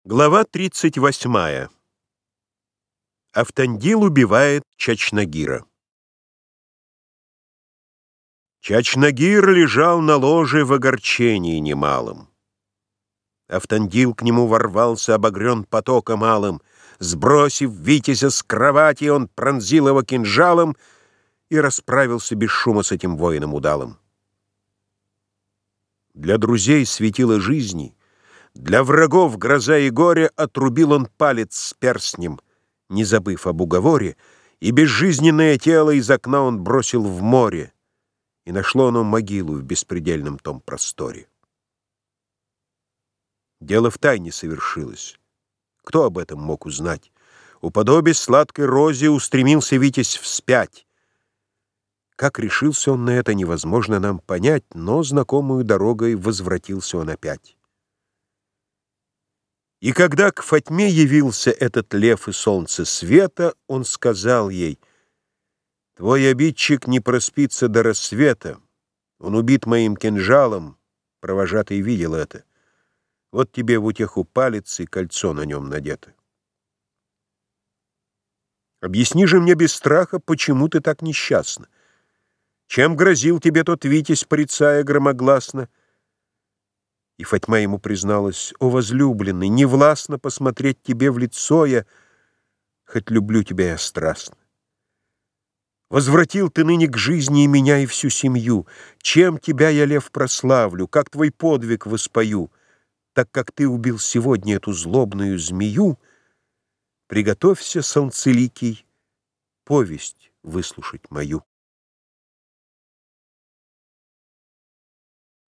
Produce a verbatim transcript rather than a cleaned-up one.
Глава тридцать восьмая. Автандил убивает Чачнагира. Чачнагир лежал на ложе в огорчении немалом. Автандил к нему ворвался, обогрен потоком алым. Сбросив витязя с кровати, он пронзил его кинжалом и расправился без шума с этим воином удалым. Для друзей светило жизни, для врагов гроза и горе, отрубил он палец с перстнем, не забыв об уговоре, и безжизненное тело из окна он бросил в море, и нашло оно могилу в беспредельном том просторе. Дело втайне совершилось. Кто об этом мог узнать? Уподобясь сладкой розе, устремился Витязь вспять. Как решился он на это, невозможно нам понять, но знакомую дорогой возвратился он опять. И когда к Фатьме явился этот лев и солнце света, он сказал ей: «Твой обидчик не проспится до рассвета. Он убит моим кинжалом, провожатый видел это. Вот тебе в утеху палец и кольцо на нем надето. Объясни же мне без страха, почему ты так несчастна? Чем грозил тебе тот Витязь, порицая громогласно?» И Фатьма ему призналась: «О, возлюбленный, не властно посмотреть тебе в лицо я, хоть люблю тебя я страстно. Возвратил ты ныне к жизни и меня, и всю семью. Чем тебя я, лев, прославлю, как твой подвиг воспою? Так как ты убил сегодня эту злобную змею, приготовься, солнцеликий, повесть выслушать мою».